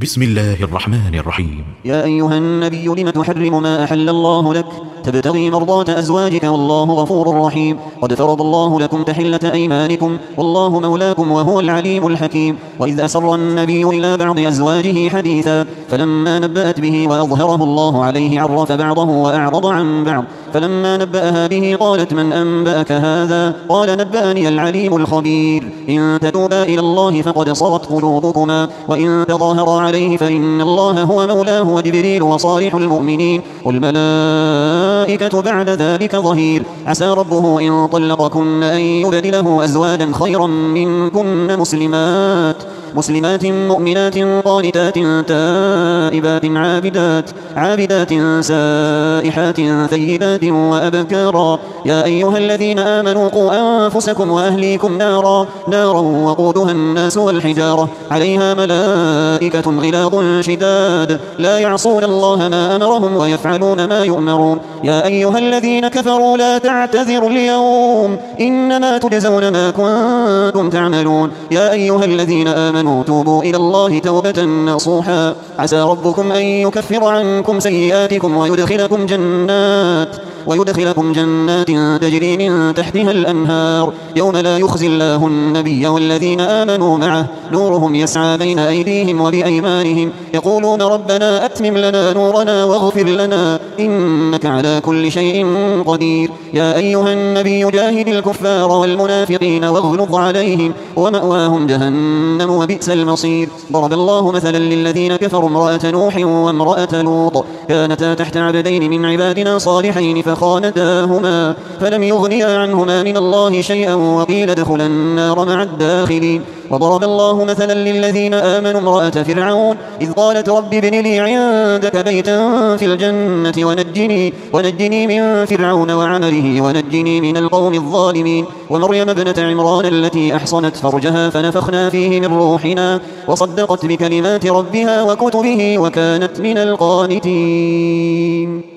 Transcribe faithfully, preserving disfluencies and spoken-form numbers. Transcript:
بسم الله الرحمن الرحيم. يا أيها النبي لم تحرم ما أحل الله لك تبتغي مرضات أزواجك والله غفور رحيم. قد فرض الله لكم تحلة أيمانكم والله مولاكم وهو العليم الحكيم. وإذ أسر النبي إلى بعض أزواجه حديثا فلما نبأت به وأظهره الله عليه عرف بعضه وأعرض عن بعض. فلما نبأها به قالت من أنبأك هذا؟ قال نبأني العليم الخبير. إن تتوبا إلى الله فقد صغت قلوبكما وإن تظاهرا عليه فإن الله هو مولاه وجبريل وصالح المؤمنين والملائكة بعد ذلك ظهير. عسى ربه إن طلقكن أن يبدله أزواجا خيرا منكن مسلمات مسلمات مؤمنات قانتات تائبات عابدات عابدات سائحات ثيبات وأبكارا. يا أيها الذين آمنوا قوا أنفسكم وأهليكم نارا نارا وقودها الناس والحجارة عليها ملائكة غلاظ شداد لا يعصون الله ما أمرهم ويفعلون ما يؤمرون. يا أيها الذين كفروا لا تعتذروا اليوم إنما تجزون ما كنتم تعملون. يا أيها الذين آمنوا توبوا إلى الله توبة نصوحا. عسى ربكم أن يكفر عنكم سيئاتكم ويدخلكم جنات ويدخلكم جنات تجري من تحتها الأنهار يوم لا يخزي الله النبي والذين آمنوا معه نورهم يسعى بين أيديهم وبأيمانهم يقولون ربنا أتمم لنا نورنا واغفر لنا إنك على كل شيء قدير. يا أيها النبي جاهد الكفار والمنافقين واغلظ عليهم ومأواهم جهنم وبئس المصير. ضرب الله مثلا للذين كفروا امرأة نوح وامرأة لوط كانتا تحت عبدين من عبادنا صالحين فخانتاهما فلم يغنيا عنهما من الله شيئا وقيل ادخلا النار مع الداخلين. وضرب الله مثلا للذين آمنوا امرأة فرعون إذ قالت رب ابن لي عندك بيتا في الجنة ونجني, ونجني من فرعون وعمله ونجني من القوم الظالمين. ومريم ابنة عمران التي أحصنت فرجها فنفخنا فيه من روحنا وصدقت بكلمات ربها وكتبه وكانت من القانتين.